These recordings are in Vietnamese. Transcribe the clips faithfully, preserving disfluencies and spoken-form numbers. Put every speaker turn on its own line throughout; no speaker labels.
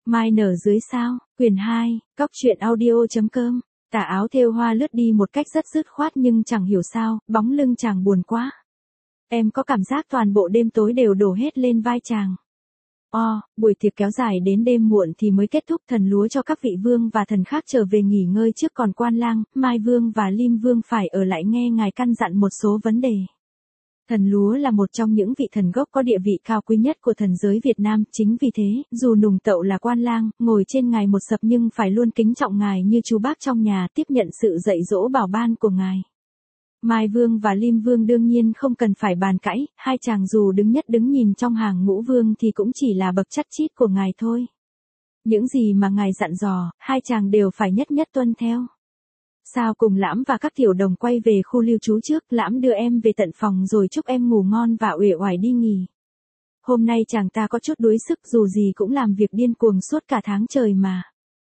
Mai nở dưới sao, quyển hai, cóc truyện audio.com. Tà áo thêu hoa lướt đi một cách rất dứt khoát nhưng chẳng hiểu sao, bóng lưng chàng buồn quá. Em có cảm giác toàn bộ đêm tối đều đổ hết lên vai chàng. O, buổi tiệc kéo dài đến đêm muộn thì mới kết thúc. Thần lúa cho các vị vương và thần khác trở về nghỉ ngơi trước, còn Quan Lang, Mai Vương và Lim Vương phải ở lại nghe ngài căn dặn một số vấn đề. Thần lúa là một trong những vị thần gốc có địa vị cao quý nhất của thần giới Việt Nam, chính vì thế, dù nùng tậu là Quan Lang, ngồi trên ngài một sập nhưng phải luôn kính trọng ngài như chú bác trong nhà, tiếp nhận sự dạy dỗ bảo ban của ngài. Mai Vương và Lim Vương đương nhiên không cần phải bàn cãi, hai chàng dù đứng nhất đứng nhìn trong hàng ngũ vương thì cũng chỉ là bậc chắt chít của ngài thôi. Những gì mà ngài dặn dò, hai chàng đều phải nhất nhất tuân theo. Sao cùng Lãm và các tiểu đồng quay về khu lưu trú trước, Lãm đưa em về tận phòng rồi chúc em ngủ ngon và uể oải đi nghỉ. Hôm nay chàng ta có chút đuối sức, dù gì cũng làm việc điên cuồng suốt cả tháng trời mà.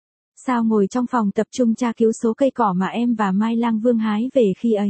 Sao ngồi trong phòng tập trung tra cứu số cây cỏ mà em và Mai Lang Vương hái về khi ấy.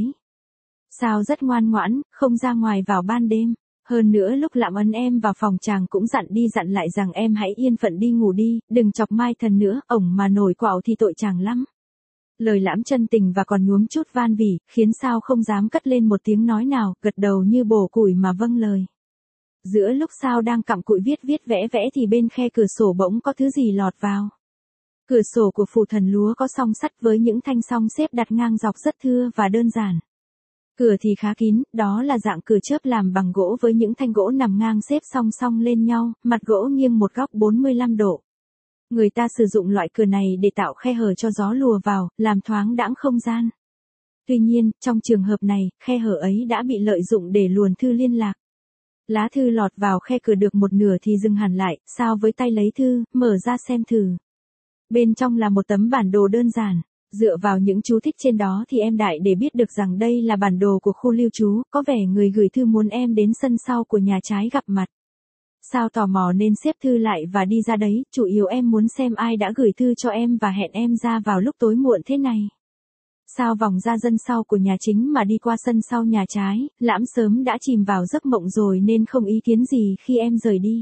Sao rất ngoan ngoãn, không ra ngoài vào ban đêm. Hơn nữa lúc Lãm ấn em vào phòng chàng cũng dặn đi dặn lại rằng em hãy yên phận đi ngủ đi, đừng chọc Mai Thần nữa, ổng mà nổi quạo thì tội chàng lắm. Lời Lãm chân tình và còn nhuốm chút van vỉ, khiến Sao không dám cất lên một tiếng nói nào, gật đầu như bổ củi mà vâng lời. Giữa lúc Sao đang cặm cụi viết viết vẽ vẽ thì bên khe cửa sổ bỗng có thứ gì lọt vào. Cửa sổ của phủ thần lúa có song sắt với những thanh song xếp đặt ngang dọc rất thưa và đơn giản. Cửa thì khá kín, đó là dạng cửa chớp làm bằng gỗ với những thanh gỗ nằm ngang xếp song song lên nhau, mặt gỗ nghiêng một góc bốn mươi lăm độ. Người ta sử dụng loại cửa này để tạo khe hở cho gió lùa vào, làm thoáng đãng không gian. Tuy nhiên, trong trường hợp này, khe hở ấy đã bị lợi dụng để luồn thư liên lạc. Lá thư lọt vào khe cửa được một nửa thì dừng hẳn lại, Sao với tay lấy thư, mở ra xem thử. Bên trong là một tấm bản đồ đơn giản. Dựa vào những chú thích trên đó thì em đại để biết được rằng đây là bản đồ của khu lưu trú, có vẻ người gửi thư muốn em đến sân sau của nhà trái gặp mặt. Sao tò mò nên xếp thư lại và đi ra đấy, chủ yếu em muốn xem ai đã gửi thư cho em và hẹn em ra vào lúc tối muộn thế này. Sao vòng ra sân sau của nhà chính mà đi qua sân sau nhà trái, Lãm sớm đã chìm vào giấc mộng rồi nên không ý kiến gì khi em rời đi.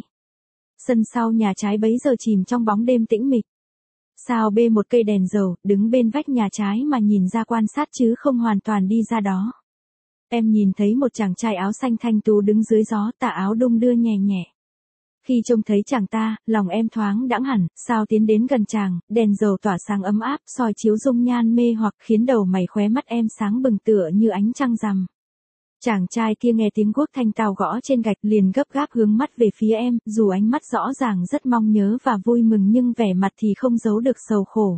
Sân sau nhà trái bấy giờ chìm trong bóng đêm tĩnh mịch. Sao bê một cây đèn dầu, đứng bên vách nhà trái mà nhìn ra quan sát chứ không hoàn toàn đi ra đó. Em nhìn thấy một chàng trai áo xanh thanh tú đứng dưới gió, tà áo đung đưa nhẹ nhẹ. Khi trông thấy chàng ta, lòng em thoáng đãng hẳn, Sao tiến đến gần chàng, đèn dầu tỏa sáng ấm áp, soi chiếu dung nhan mê hoặc khiến đầu mày khóe mắt em sáng bừng tựa như ánh trăng rằm. Chàng trai kia nghe tiếng guốc thanh tao gõ trên gạch liền gấp gáp hướng mắt về phía em, dù ánh mắt rõ ràng rất mong nhớ và vui mừng nhưng vẻ mặt thì không giấu được sầu khổ.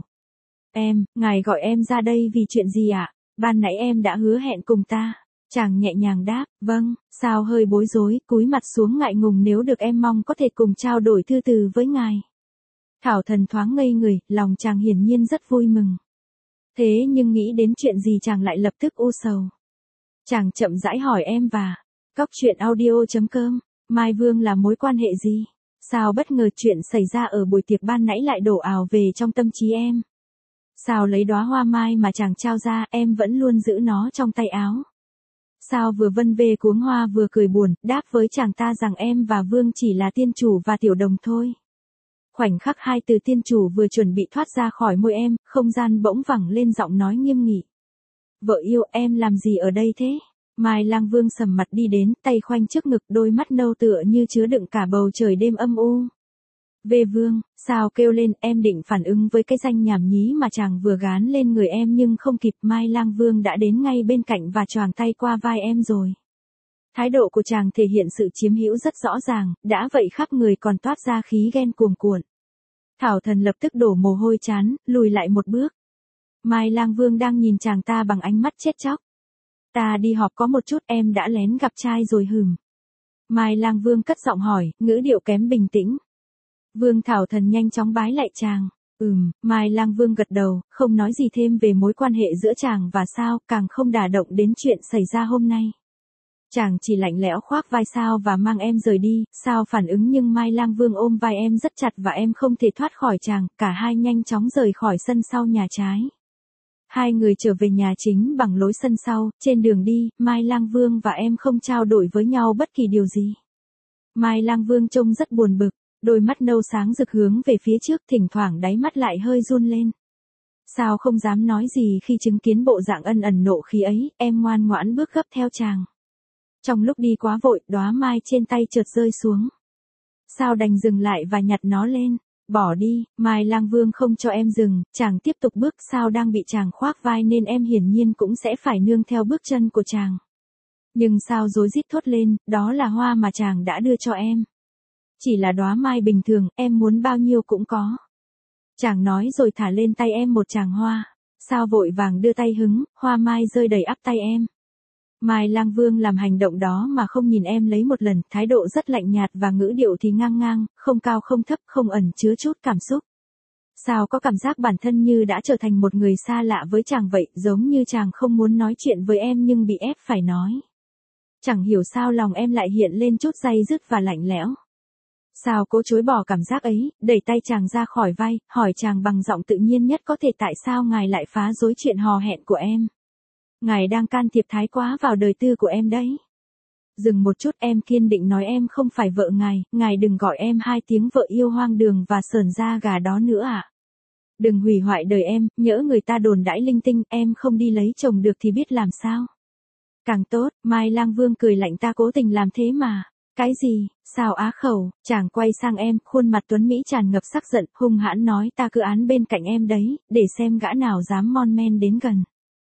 Em, ngài gọi em ra đây vì chuyện gì ạ? Ban nãy em đã hứa hẹn cùng ta. Chàng nhẹ nhàng đáp, vâng. Sao hơi bối rối, cúi mặt xuống ngại ngùng nếu được em mong có thể cùng trao đổi thư từ với ngài. Thảo Thần thoáng ngây người, lòng chàng hiển nhiên rất vui mừng. Thế nhưng nghĩ đến chuyện gì chàng lại lập tức u sầu. Chàng chậm rãi hỏi em và cóc truyện audio.com, Mai Vương là mối quan hệ gì? Sao bất ngờ chuyện xảy ra ở buổi tiệc ban nãy lại đổ ào về trong tâm trí em? Sao lấy đóa hoa mai mà chàng trao ra, em vẫn luôn giữ nó trong tay áo? Sao vừa vân về cuống hoa vừa cười buồn, đáp với chàng ta rằng em và Vương chỉ là tiên chủ và tiểu đồng thôi. Khoảnh khắc hai từ tiên chủ vừa chuẩn bị thoát ra khỏi môi em, không gian bỗng vẳng lên giọng nói nghiêm nghị. Vợ yêu, em làm gì ở đây thế? Mai Lang Vương sầm mặt đi đến, tay khoanh trước ngực, đôi mắt nâu tựa như chứa đựng cả bầu trời đêm âm u. Về Vương, Sao kêu lên, em định phản ứng với cái danh nhảm nhí mà chàng vừa gán lên người em nhưng không kịp, Mai Lang Vương đã đến ngay bên cạnh và choàng tay qua vai em rồi. Thái độ của chàng thể hiện sự chiếm hữu rất rõ ràng, đã vậy khắp người còn toát ra khí ghen cuồn cuộn. Thảo Thần lập tức đổ mồ hôi trán, lùi lại một bước. Mai Lang Vương đang nhìn chàng ta bằng ánh mắt chết chóc. Ta đi họp có một chút, em đã lén gặp trai rồi hừm. Mai Lang Vương cất giọng hỏi, ngữ điệu kém bình tĩnh. Vương Thảo Thần nhanh chóng bái lại chàng. Ừm, Mai Lang Vương gật đầu, không nói gì thêm về mối quan hệ giữa chàng và Sao, càng không đả động đến chuyện xảy ra hôm nay. Chàng chỉ lạnh lẽo khoác vai Sao và mang em rời đi, Sao phản ứng nhưng Mai Lang Vương ôm vai em rất chặt và em không thể thoát khỏi chàng, cả hai nhanh chóng rời khỏi sân sau nhà trái. Hai người trở về nhà chính bằng lối sân sau, trên đường đi, Mai Lang Vương và em không trao đổi với nhau bất kỳ điều gì. Mai Lang Vương trông rất buồn bực. Đôi mắt nâu sáng rực hướng về phía trước, thỉnh thoảng đáy mắt lại hơi run lên. Sao không dám nói gì khi chứng kiến bộ dạng ân ẩn nộ khí ấy, em ngoan ngoãn bước gấp theo chàng. Trong lúc đi quá vội, đóa mai trên tay chợt rơi xuống. Sao đành dừng lại và nhặt nó lên. Bỏ đi, Mai Lang Vương không cho em dừng, chàng tiếp tục bước. Sao đang bị chàng khoác vai nên em hiển nhiên cũng sẽ phải nương theo bước chân của chàng. Nhưng Sao rối rít thốt lên, đó là hoa mà chàng đã đưa cho em. Chỉ là đóa mai bình thường, em muốn bao nhiêu cũng có. Chàng nói rồi thả lên tay em một tràng hoa. Sao vội vàng đưa tay hứng, hoa mai rơi đầy ắp tay em. Mai Lang Vương làm hành động đó mà không nhìn em lấy một lần, thái độ rất lạnh nhạt và ngữ điệu thì ngang ngang, không cao không thấp, không ẩn chứa chút cảm xúc. Sao có cảm giác bản thân như đã trở thành một người xa lạ với chàng vậy, giống như chàng không muốn nói chuyện với em nhưng bị ép phải nói. Chẳng hiểu sao lòng em lại hiện lên chút day dứt và lạnh lẽo. Sao cố chối bỏ cảm giác ấy, đẩy tay chàng ra khỏi vai, hỏi chàng bằng giọng tự nhiên nhất có thể tại sao ngài lại phá rối chuyện hò hẹn của em. Ngài đang can thiệp thái quá vào đời tư của em đấy. Dừng một chút, em kiên định nói em không phải vợ ngài, ngài đừng gọi em hai tiếng vợ yêu hoang đường và sởn da gà đó nữa ạ. À. Đừng hủy hoại đời em, nhỡ người ta đồn đãi linh tinh, em không đi lấy chồng được thì biết làm sao. Càng tốt, Mai Lang Vương cười lạnh, ta cố tình làm thế mà. Cái gì, Sao á khẩu, chàng quay sang em, khuôn mặt tuấn Mỹ tràn ngập sắc giận, hung hãn nói ta cứ án bên cạnh em đấy, để xem gã nào dám mon men đến gần.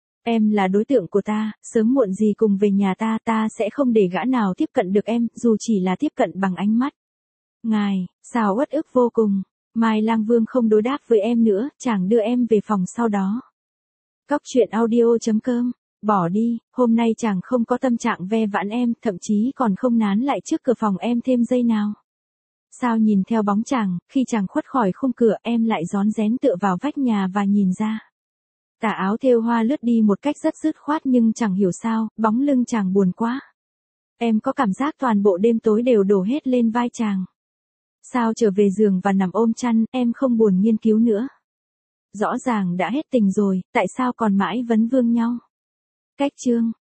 Em là đối tượng của ta, sớm muộn gì cùng về nhà ta, ta sẽ không để gã nào tiếp cận được em, dù chỉ là tiếp cận bằng ánh mắt. Ngài, Sao uất ức vô cùng, Mai Lang Vương không đối đáp với em nữa, chàng đưa em về phòng sau đó. Cóc truyện audio chấm com Bỏ đi, hôm nay chàng không có tâm trạng ve vãn em, thậm chí còn không nán lại trước cửa phòng em thêm giây nào. Sao nhìn theo bóng chàng, khi chàng khuất khỏi khung cửa em lại rón rén tựa vào vách nhà và nhìn ra. Tà áo thêu hoa lướt đi một cách rất dứt khoát nhưng chẳng hiểu sao, bóng lưng chàng buồn quá. Em có cảm giác toàn bộ đêm tối đều đổ hết lên vai chàng. Sao trở về giường và nằm ôm chăn, em không buồn nghiên cứu nữa. Rõ ràng đã hết tình rồi, tại sao còn mãi vấn vương nhau. Cách chương